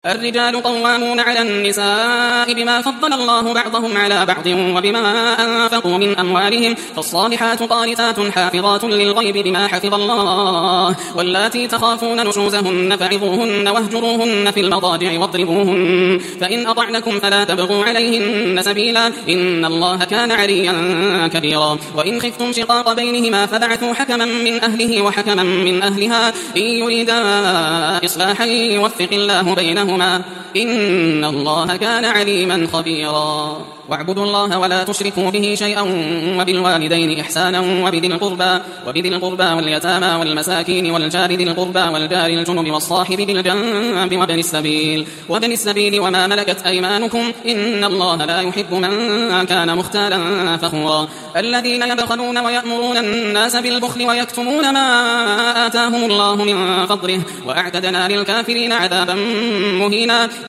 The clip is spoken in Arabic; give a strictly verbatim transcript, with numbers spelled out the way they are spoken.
الرجال قوامون على النساء بما فضل الله بعضهم على بعض وبما أنفقوا من أموالهم فالصالحات قانتات حافظات للغيب بما حفظ الله واللاتي تخافون نشوزهن فعظوهن واهجروهن في المضاجع واضربوهن فإن أطعنكم فلا تبغوا عليهن سبيلا إن الله كان عليا كبيرا وإن خفتم شقاق بينهما فبعثوا حكما من أهله وحكما من أهلها إن يريدا إصلاحا يوفق الله بينهما إن الله كان عليما خبيرا واعبدوا الله ولا تشركوا به شيئا وبالوالدين إحسانا وبذي القربى وبذي القربى واليتامى والمساكين والجار ذي القربى والجار الجنب والصاحب بالجنب وابن السبيل وابن السبيل وما ملكت أيمانكم إن الله لا يحب من كان مختالا فخورا الذين يبخلون ويأمرون الناس بالبخل ويكتمون ما آتاهم الله من فضله وأعتدنا للكافرين عذابا مهينا.